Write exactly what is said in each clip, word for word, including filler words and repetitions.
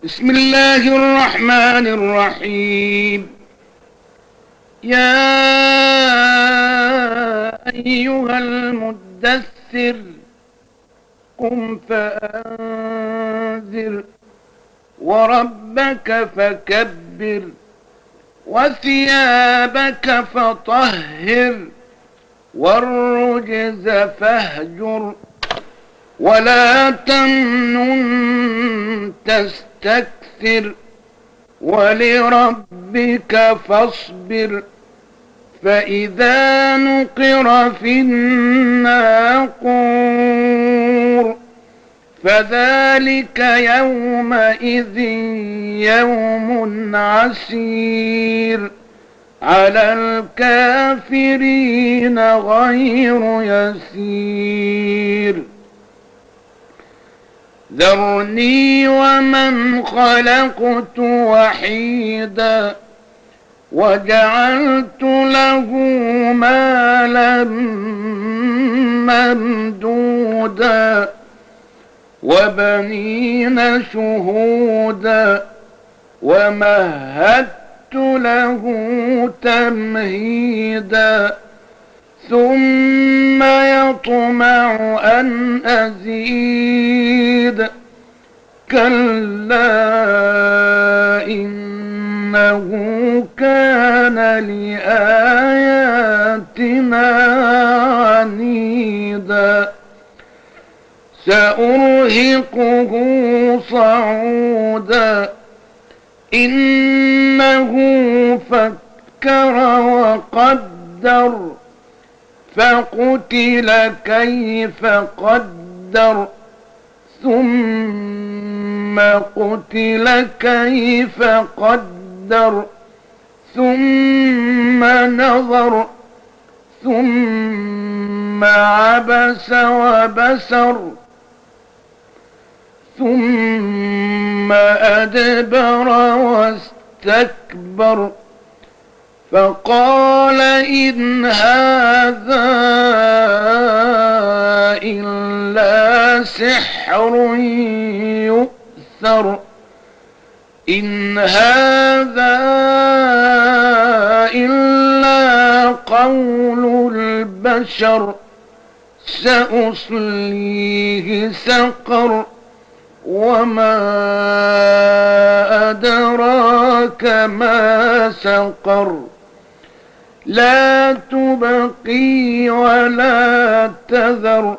بسم الله الرحمن الرحيم. يا أيها المدثر قم فأنذر وربك فكبر وثيابك فطهر والرجز فاهجر ولا تمنن تستكثر ولربك فاصبر فإذا نقر في الناقور فذلك يومئذ يوم عسير على الكافرين غير يسير. ذرني ومن خلقت وحيدا وجعلت له مالا ممدودا وبنين شهودا ومهدت له تمهيدا ثم يطمع أن أزيد كلا إنه كان لآياتنا عنيدا سأرهقه صعودا إنه فكر وقدر فقتل كيف قدر ثم قتل كيف قدر ثم نظر ثم عبس وبسر ثم أدبر واستكبر فقال إن هذا إلا سحر يؤثر إن هذا إلا قول البشر سأصليه سقر وما أدراك ما سقر لا تبقي ولا تذر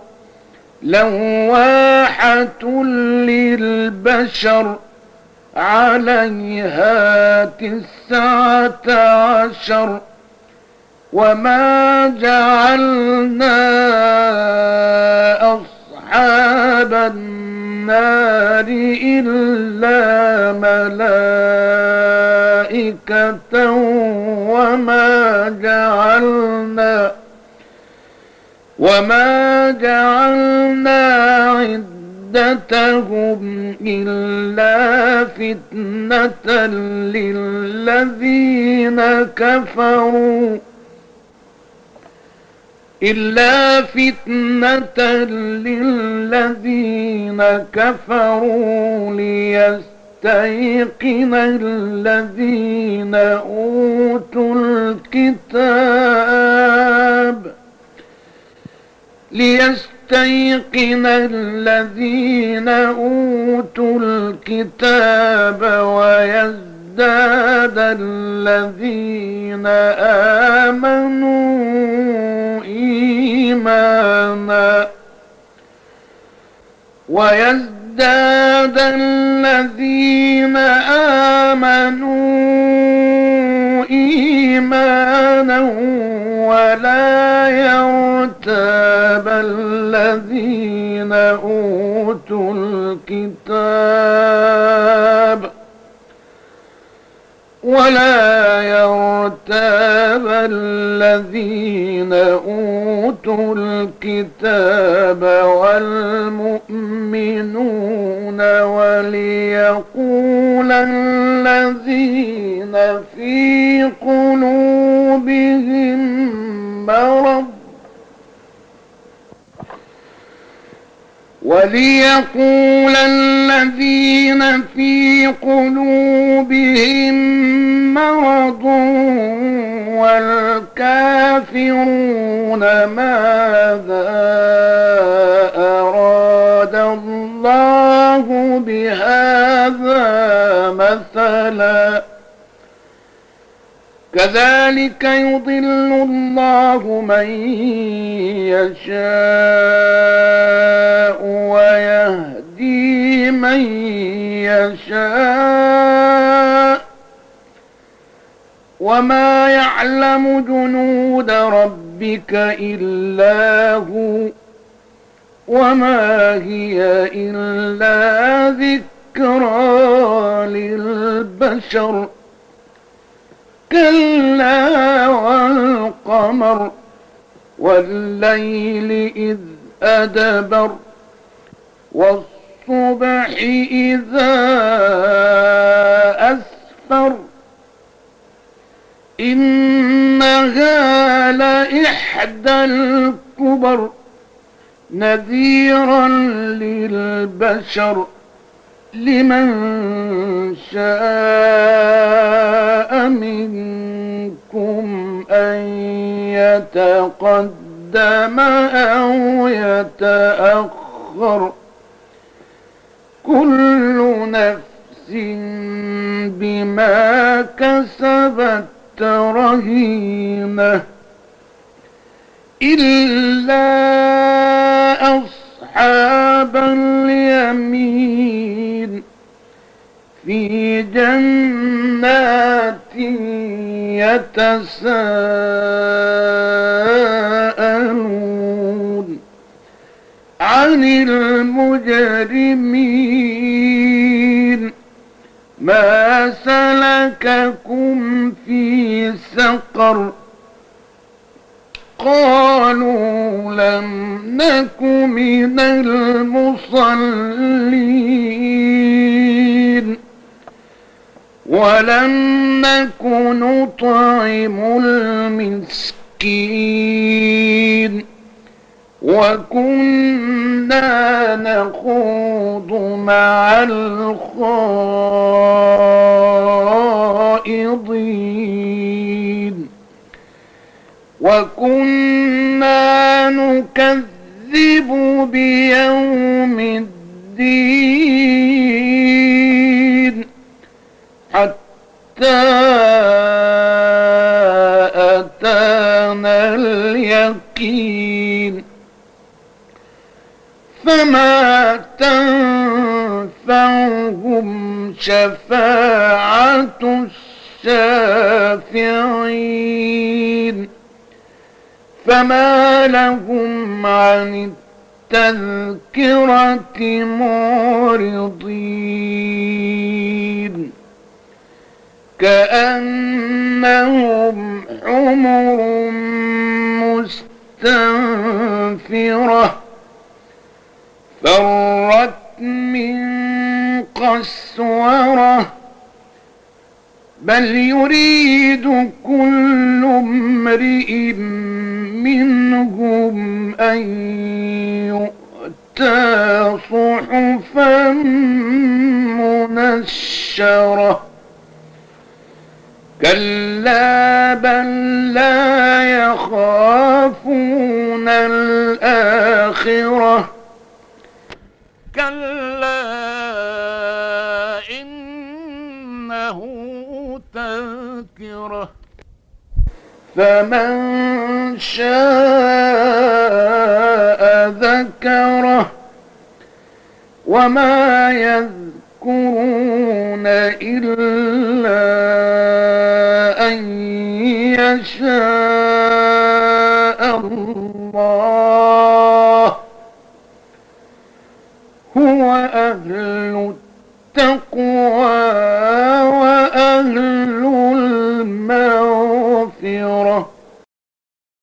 لواحة للبشر عليها تسعة عشر وما جعلنا أصحاب النار إلا ملائكة وما جعلنا وما جعلنا عدتهم إلا فتنة للذين كفروا إلا فتنة للذين كفروا ليستيقن الذين أوتوا الكتاب ليستيقن الذين أوتوا الكتاب ويزداد الذين آمنوا إيمانا ويزداد الذين آمنوا إيمانا ولا يرتاب الذين أوتوا الكتاب ولا يرتاب الذين أوتوا الكتاب والمؤمنون وليقول الذين في قلوبهم مرض وليقول الذين في قلوبهم مرض والكافرون ماذا أراد الله بهذا مثلا كذلك يضل الله من يشاء ويهدي من يشاء وما يعلم جنود ربك إلا هو وما هي إلا ذكرى للبشر كلا والقمر والليل إذ أدبر والصبح إذا أسفر إنها لإحدى الكبر نذيرا للبشر لمن شاء منكم أن يتقدم أو يتأخر كل نفس بما كسبت رهينة إلا أصحاب اليمين في جنات يتساءلون عن المجرمين ما سلككم في سقر قالوا لم نك من المصلين ولم نك نطعم المسكين وكنا نخوض مع الخائضين وكنا نكذب بيوم الدين حتى أتانا اليقين فما تنفعهم شفاعة الشافعين فما لهم عن التذكرة معرضين كأنهم حمر مستنفرة فرت من قسورة بل يريد كل امرئ منهم أن يؤتى صحفا منشرة كلا بل لا يخافون الآخرة كلا إنه تذكرة فمن شاء ذكره وما يذكرون إلا أن يشاء الله هو أهل التقوى وأهل المغفرة